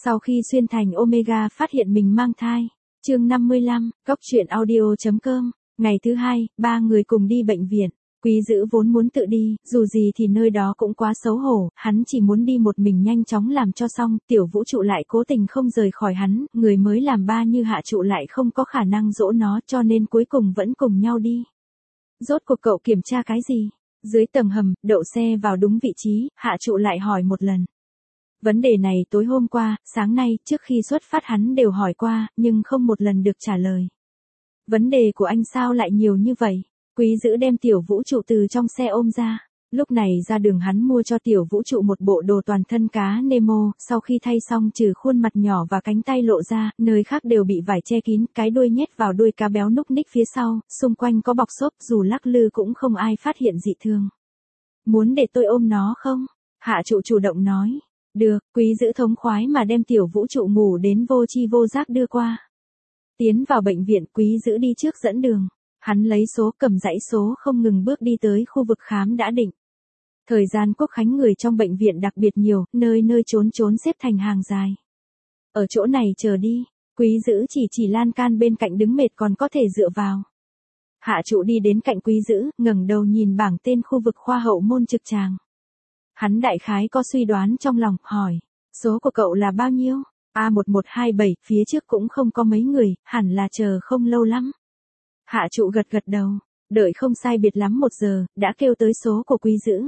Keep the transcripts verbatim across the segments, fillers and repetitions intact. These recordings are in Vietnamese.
Sau khi xuyên thành Omega phát hiện mình mang thai. Chương năm mươi lăm, Góc truyện audio chấm com. Ngày thứ hai, ba người cùng đi bệnh viện. Quý Dữ vốn muốn tự đi, dù gì thì nơi đó cũng quá xấu hổ, hắn chỉ muốn đi một mình nhanh chóng làm cho xong, Tiểu Vũ Trụ lại cố tình không rời khỏi hắn, người mới làm ba như Hạ Trụ lại không có khả năng dỗ nó cho nên cuối cùng vẫn cùng nhau đi. Rốt cuộc cậu kiểm tra cái gì? Dưới tầng hầm, đậu xe vào đúng vị trí, Hạ Trụ lại hỏi một lần. Vấn đề này tối hôm qua, sáng nay, trước khi xuất phát hắn đều hỏi qua, nhưng không một lần được trả lời. Vấn đề của anh sao lại nhiều như vậy? Quý Dữ đem Tiểu Vũ Trụ từ trong xe ôm ra. Lúc này ra đường hắn mua cho Tiểu Vũ Trụ một bộ đồ toàn thân cá Nemo, sau khi thay xong trừ khuôn mặt nhỏ và cánh tay lộ ra, nơi khác đều bị vải che kín, cái đuôi nhét vào đuôi cá béo núc ních phía sau, xung quanh có bọc xốp, dù lắc lư cũng không ai phát hiện dị thường. Muốn để tôi ôm nó không? Hạ Trụ chủ động nói. Được, Quý Dữ thống khoái mà đem Tiểu Vũ Trụ ngủ đến vô chi vô giác đưa qua. Tiến vào bệnh viện, Quý Dữ đi trước dẫn đường. Hắn lấy số, cầm dãy số không ngừng bước đi tới khu vực khám đã định. Thời gian Quốc khánh người trong bệnh viện đặc biệt nhiều, nơi nơi trốn trốn xếp thành hàng dài. Ở chỗ này chờ đi, Quý Dữ chỉ chỉ lan can bên cạnh đứng mệt còn có thể dựa vào. Hạ Trụ đi đến cạnh Quý Dữ, ngẩng đầu nhìn bảng tên khu vực khoa hậu môn trực tràng. Hắn đại khái có suy đoán trong lòng, hỏi, số của cậu là bao nhiêu? A một một hai bảy, phía trước cũng không có mấy người, hẳn là chờ không lâu lắm. Hạ Trụ gật gật đầu, đợi không sai biệt lắm một giờ, đã kêu tới số của Quý Dữ.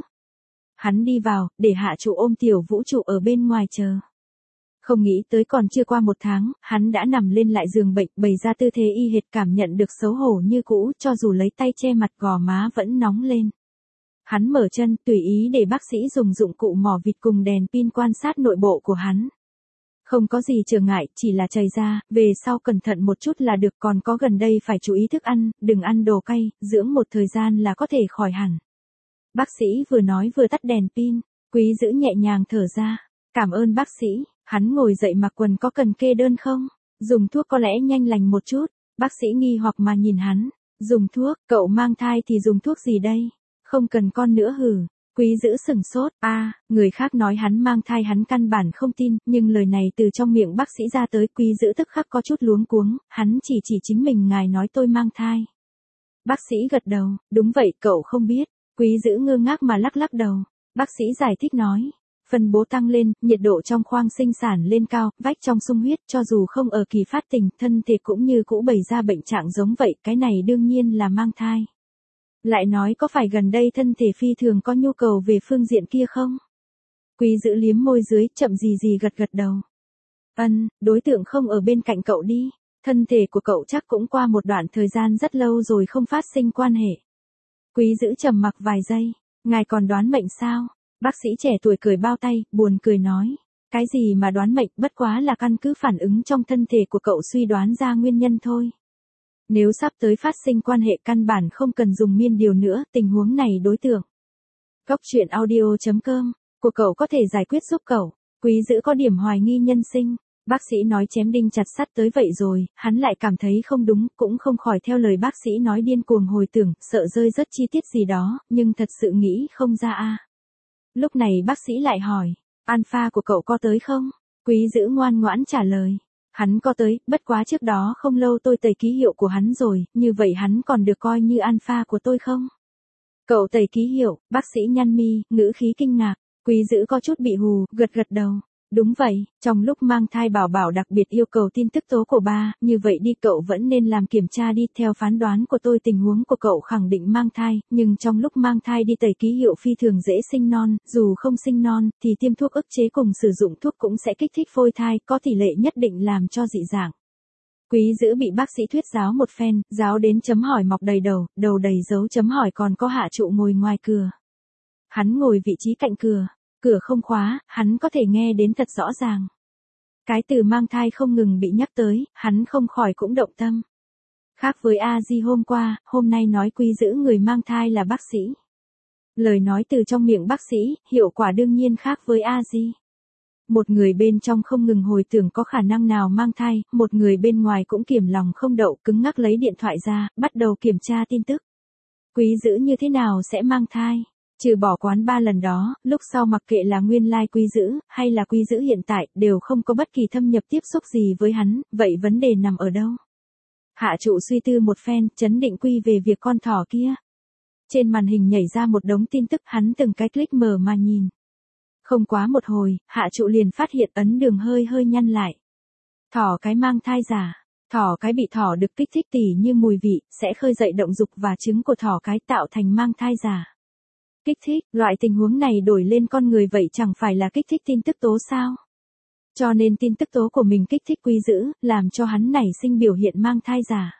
Hắn đi vào, để Hạ Trụ ôm Tiểu Vũ Trụ ở bên ngoài chờ. Không nghĩ tới còn chưa qua một tháng, hắn đã nằm lên lại giường bệnh, bày ra tư thế y hệt, cảm nhận được xấu hổ như cũ, cho dù lấy tay che mặt gò má vẫn nóng lên. Hắn mở chân, tùy ý để bác sĩ dùng dụng cụ mỏ vịt cùng đèn pin quan sát nội bộ của hắn. Không có gì trở ngại, chỉ là chảy ra, về sau cẩn thận một chút là được, còn có gần đây phải chú ý thức ăn, đừng ăn đồ cay, dưỡng một thời gian là có thể khỏi hẳn. Bác sĩ vừa nói vừa tắt đèn pin, Quý Dữ nhẹ nhàng thở ra, cảm ơn bác sĩ, hắn ngồi dậy mặc quần, có cần kê đơn không? Dùng thuốc có lẽ nhanh lành một chút, bác sĩ nghi hoặc mà nhìn hắn, dùng thuốc, cậu mang thai thì dùng thuốc gì đây? Không cần con nữa hử. Quý Dữ sửng sốt, a, à, người khác nói hắn mang thai hắn căn bản không tin, nhưng lời này từ trong miệng bác sĩ ra tới, Quý Dữ tức khắc có chút luống cuống, hắn chỉ chỉ chính mình, ngài nói tôi mang thai. Bác sĩ gật đầu, đúng vậy, cậu không biết. Quý Dữ ngơ ngác mà lắc lắc đầu. Bác sĩ giải thích nói, phân bố tăng lên, nhiệt độ trong khoang sinh sản lên cao, vách trong sung huyết, cho dù không ở kỳ phát tình, thân thể cũng như cũ bày ra bệnh trạng giống vậy, cái này đương nhiên là mang thai. Lại nói có phải gần đây thân thể phi thường có nhu cầu về phương diện kia không? Quý Dữ liếm môi dưới, chậm gì gì gật gật đầu. Ân, đối tượng không ở bên cạnh cậu đi, thân thể của cậu chắc cũng qua một đoạn thời gian rất lâu rồi không phát sinh quan hệ. Quý Dữ trầm mặc vài giây, ngài còn đoán mệnh sao? Bác sĩ trẻ tuổi cười bao tay, buồn cười nói, cái gì mà đoán mệnh, bất quá là căn cứ phản ứng trong thân thể của cậu suy đoán ra nguyên nhân thôi. Nếu sắp tới phát sinh quan hệ căn bản không cần dùng miên điều nữa, tình huống này đối tượng. Góc truyện audio chấm com, của cậu có thể giải quyết giúp cậu. Quý Dữ có điểm hoài nghi nhân sinh, bác sĩ nói chém đinh chặt sắt tới vậy rồi, hắn lại cảm thấy không đúng, cũng không khỏi theo lời bác sĩ nói điên cuồng hồi tưởng, sợ rơi rất chi tiết gì đó, nhưng thật sự nghĩ không ra a. À. Lúc này bác sĩ lại hỏi, alpha của cậu có tới không? Quý Dữ ngoan ngoãn trả lời. Hắn có tới, bất quá trước đó không lâu tôi tẩy ký hiệu của hắn rồi, như vậy hắn còn được coi như alpha của tôi không? Cậu tẩy ký hiệu, bác sĩ nhăn mi, ngữ khí kinh ngạc, Quý Dữ có chút bị hù, gật gật đầu. Đúng vậy, trong lúc mang thai bảo bảo đặc biệt yêu cầu tin tức tố của ba, như vậy đi cậu vẫn nên làm kiểm tra đi, theo phán đoán của tôi tình huống của cậu khẳng định mang thai, nhưng trong lúc mang thai đi tẩy ký hiệu phi thường dễ sinh non, dù không sinh non, thì tiêm thuốc ức chế cùng sử dụng thuốc cũng sẽ kích thích phôi thai, có tỷ lệ nhất định làm cho dị dạng. Quý Dữ bị bác sĩ thuyết giáo một phen, giáo đến chấm hỏi mọc đầy đầu, đầu đầy dấu chấm hỏi, còn có Hạ Trụ ngồi ngoài cửa. Hắn ngồi vị trí cạnh cửa. Cửa không khóa, hắn có thể nghe đến thật rõ ràng. Cái từ mang thai không ngừng bị nhắc tới, hắn không khỏi cũng động tâm. Khác với A Di hôm qua, hôm nay nói Quý Dữ người mang thai là bác sĩ. Lời nói từ trong miệng bác sĩ, hiệu quả đương nhiên khác với A Di. Một người bên trong không ngừng hồi tưởng có khả năng nào mang thai, một người bên ngoài cũng kiềm lòng không đậu, cứng ngắc lấy điện thoại ra, bắt đầu kiểm tra tin tức. Quý Dữ như thế nào sẽ mang thai? Trừ bỏ quán ba lần đó, lúc sau mặc kệ là nguyên lai quý dữ, hay là quý dữ hiện tại, đều không có bất kỳ thâm nhập tiếp xúc gì với hắn, vậy vấn đề nằm ở đâu? Hạ trụ suy tư một phen, chấn định quy về việc con thỏ kia. Trên màn hình nhảy ra một đống tin tức, hắn từng cái click mở mà nhìn. Không quá một hồi, hạ trụ liền phát hiện ấn đường hơi hơi nhăn lại. Thỏ cái mang thai giả. Thỏ cái bị thỏ được kích thích tỉ như mùi vị, sẽ khơi dậy động dục và trứng của thỏ cái tạo thành mang thai giả. Kích thích, loại tình huống này đổi lên con người vậy chẳng phải là kích thích tin tức tố sao? Cho nên tin tức tố của mình kích thích quý dữ, làm cho hắn nảy sinh biểu hiện mang thai giả.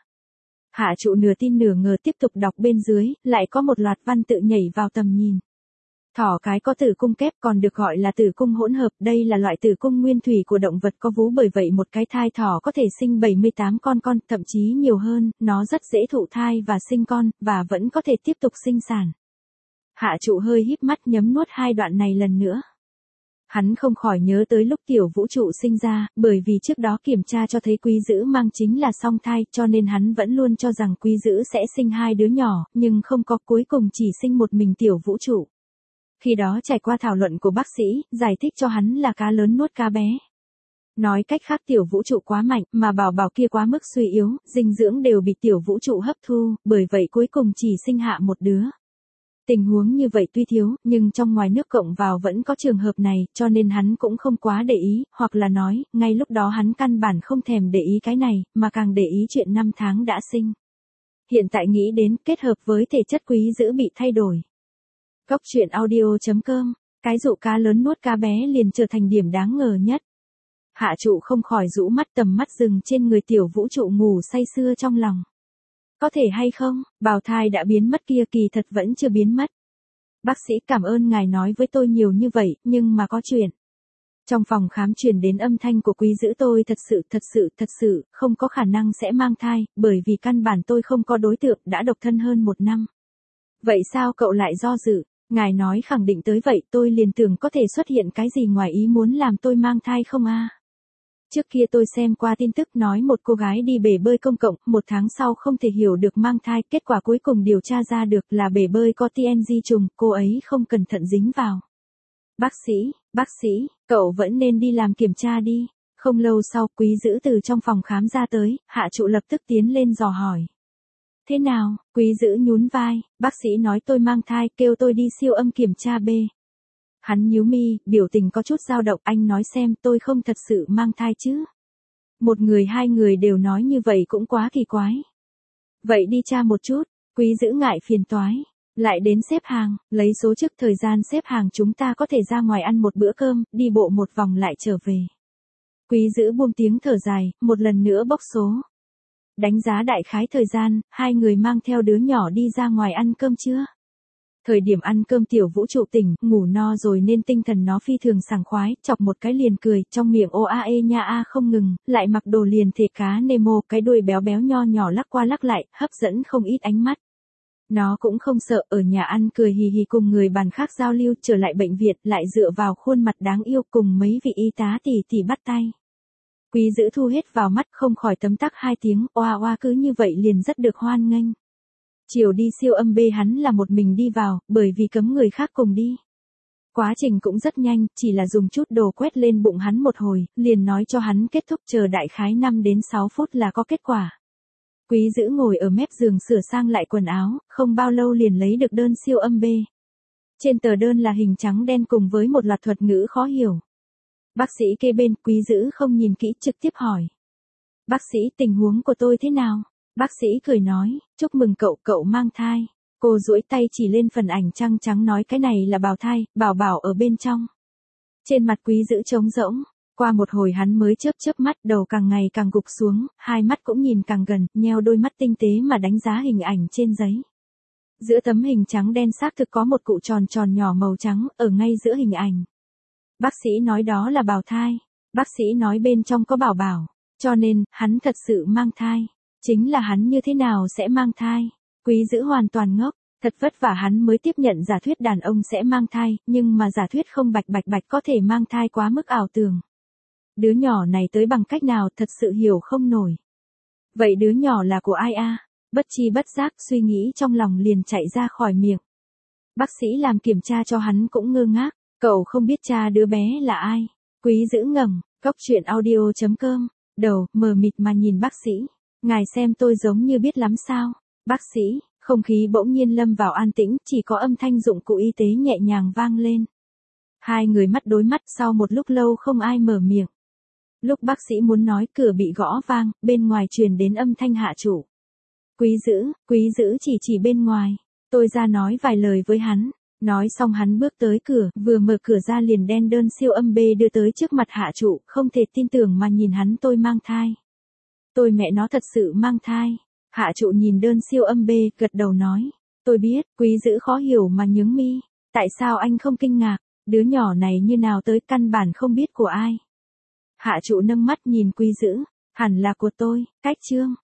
Hạ trụ nửa tin nửa ngờ tiếp tục đọc bên dưới, lại có một loạt văn tự nhảy vào tầm nhìn. Thỏ cái có tử cung kép còn được gọi là tử cung hỗn hợp, đây là loại tử cung nguyên thủy của động vật có vú, bởi vậy một cái thai thỏ có thể sinh bảy mươi tám con con, thậm chí nhiều hơn, nó rất dễ thụ thai và sinh con, và vẫn có thể tiếp tục sinh sản. Hạ trụ hơi híp mắt nhấm nuốt hai đoạn này lần nữa. Hắn không khỏi nhớ tới lúc tiểu vũ trụ sinh ra, bởi vì trước đó kiểm tra cho thấy quý dữ mang chính là song thai, cho nên hắn vẫn luôn cho rằng quý dữ sẽ sinh hai đứa nhỏ, nhưng không có, cuối cùng chỉ sinh một mình tiểu vũ trụ. Khi đó trải qua thảo luận của bác sĩ, giải thích cho hắn là cá lớn nuốt cá bé. Nói cách khác tiểu vũ trụ quá mạnh, mà bảo bảo kia quá mức suy yếu, dinh dưỡng đều bị tiểu vũ trụ hấp thu, bởi vậy cuối cùng chỉ sinh hạ một đứa. Tình huống như vậy tuy thiếu, nhưng trong ngoài nước cộng vào vẫn có trường hợp này, cho nên hắn cũng không quá để ý, hoặc là nói, ngay lúc đó hắn căn bản không thèm để ý cái này, mà càng để ý chuyện năm tháng đã sinh. Hiện tại nghĩ đến, kết hợp với thể chất quý dữ bị thay đổi. Góc truyện audio chấm com, cái dụ cá lớn nuốt cá bé liền trở thành điểm đáng ngờ nhất. Hạ trụ không khỏi rũ mắt, tầm mắt dừng trên người tiểu vũ trụ ngủ say sưa trong lòng. Có thể hay không, bào thai đã biến mất kia kỳ thật vẫn chưa biến mất. Bác sĩ cảm ơn ngài nói với tôi nhiều như vậy, nhưng mà có chuyện. Trong phòng khám truyền đến âm thanh của quý dữ, tôi thật sự, thật sự, thật sự, không có khả năng sẽ mang thai, bởi vì căn bản tôi không có đối tượng, đã độc thân hơn một năm. Vậy sao cậu lại do dự? Ngài nói khẳng định tới vậy, tôi liền tưởng có thể xuất hiện cái gì ngoài ý muốn làm tôi mang thai không a? Trước kia tôi xem qua tin tức nói một cô gái đi bể bơi công cộng, một tháng sau không thể hiểu được mang thai, kết quả cuối cùng điều tra ra được là bể bơi có tê en giê trùng, cô ấy không cẩn thận dính vào. Bác sĩ, bác sĩ, cậu vẫn nên đi làm kiểm tra đi. Không lâu sau, quý dữ từ trong phòng khám ra tới, hạ trụ lập tức tiến lên dò hỏi. Thế nào, quý dữ nhún vai, bác sĩ nói tôi mang thai, kêu tôi đi siêu âm kiểm tra B. Hắn nhíu mi, biểu tình có chút dao động, anh nói xem tôi không thật sự mang thai chứ. Một người hai người đều nói như vậy cũng quá kỳ quái. Vậy đi tra một chút, quý dữ ngại phiền toái. Lại đến xếp hàng, lấy số trước thời gian xếp hàng chúng ta có thể ra ngoài ăn một bữa cơm, đi bộ một vòng lại trở về. Quý dữ buông tiếng thở dài, một lần nữa bốc số. Đánh giá đại khái thời gian, hai người mang theo đứa nhỏ đi ra ngoài ăn cơm trưa. Thời điểm ăn cơm tiểu vũ trụ tỉnh, ngủ no rồi nên tinh thần nó phi thường sảng khoái, chọc một cái liền cười, trong miệng ô a ê nha a không ngừng, lại mặc đồ liền thể cá Nemo, cái đuôi béo béo nho nhỏ lắc qua lắc lại, hấp dẫn không ít ánh mắt. Nó cũng không sợ, ở nhà ăn cười hì hì cùng người bàn khác giao lưu, trở lại bệnh viện lại dựa vào khuôn mặt đáng yêu cùng mấy vị y tá tỉ tỉ bắt tay. Quý dữ thu hết vào mắt, không khỏi tấm tắc hai tiếng, oa oa, cứ như vậy liền rất được hoan nghênh. Chiều đi siêu âm B hắn là một mình đi vào, bởi vì cấm người khác cùng đi. Quá trình cũng rất nhanh, chỉ là dùng chút đồ quét lên bụng hắn một hồi, liền nói cho hắn kết thúc, chờ đại khái năm đến sáu phút là có kết quả. Quý dữ ngồi ở mép giường sửa sang lại quần áo, không bao lâu liền lấy được đơn siêu âm B. Trên tờ đơn là hình trắng đen cùng với một loạt thuật ngữ khó hiểu. Bác sĩ kê bên, quý dữ không nhìn kỹ trực tiếp hỏi. Bác sĩ, tình huống của tôi thế nào? Bác sĩ cười nói, chúc mừng cậu, cậu mang thai. Cô duỗi tay chỉ lên phần ảnh trăng trắng nói cái này là bào thai, bảo bảo ở bên trong. Trên mặt quý dữ trống rỗng, qua một hồi hắn mới chớp chớp mắt, đầu càng ngày càng gục xuống, hai mắt cũng nhìn càng gần, nheo đôi mắt tinh tế mà đánh giá hình ảnh trên giấy. Giữa tấm hình trắng đen xác thực có một cụ tròn tròn nhỏ màu trắng, ở ngay giữa hình ảnh. Bác sĩ nói đó là bào thai, bác sĩ nói bên trong có bảo bảo, cho nên, hắn thật sự mang thai. Chính là hắn như thế nào sẽ mang thai? Quý dữ hoàn toàn ngốc, thật vất vả hắn mới tiếp nhận giả thuyết đàn ông sẽ mang thai, nhưng mà giả thuyết không bạch bạch bạch có thể mang thai quá mức ảo tưởng. Đứa nhỏ này tới bằng cách nào thật sự hiểu không nổi. Vậy đứa nhỏ là của ai a? Bất chi bất giác suy nghĩ trong lòng liền chạy ra khỏi miệng. Bác sĩ làm kiểm tra cho hắn cũng ngơ ngác, cậu không biết cha đứa bé là ai. Quý Dữ ngẩng, Cốc truyện audio chấm com, đầu, mờ mịt mà nhìn bác sĩ. Ngài xem tôi giống như biết lắm sao? Bác sĩ, không khí bỗng nhiên lâm vào an tĩnh, chỉ có âm thanh dụng cụ y tế nhẹ nhàng vang lên. Hai người mắt đối mắt, sau một lúc lâu không ai mở miệng. Lúc bác sĩ muốn nói, cửa bị gõ vang, bên ngoài truyền đến âm thanh Hạ Trụ. Quý Dữ, Quý Dữ chỉ chỉ bên ngoài. Tôi ra nói vài lời với hắn. Nói xong hắn bước tới cửa, vừa mở cửa ra liền đen đơn siêu âm B đưa tới trước mặt Hạ Trụ, không thể tin tưởng mà nhìn hắn. Tôi mang thai. Tôi mẹ nó thật sự mang thai. Hạ Trụ nhìn đơn siêu âm B, gật đầu nói. Tôi biết. Quý Dữ khó hiểu mà nhướng mi. Tại sao anh không kinh ngạc? Đứa nhỏ này như nào tới, căn bản không biết của ai. Hạ Trụ nâng mắt nhìn Quý Dữ. Hẳn là của tôi. Cách chương.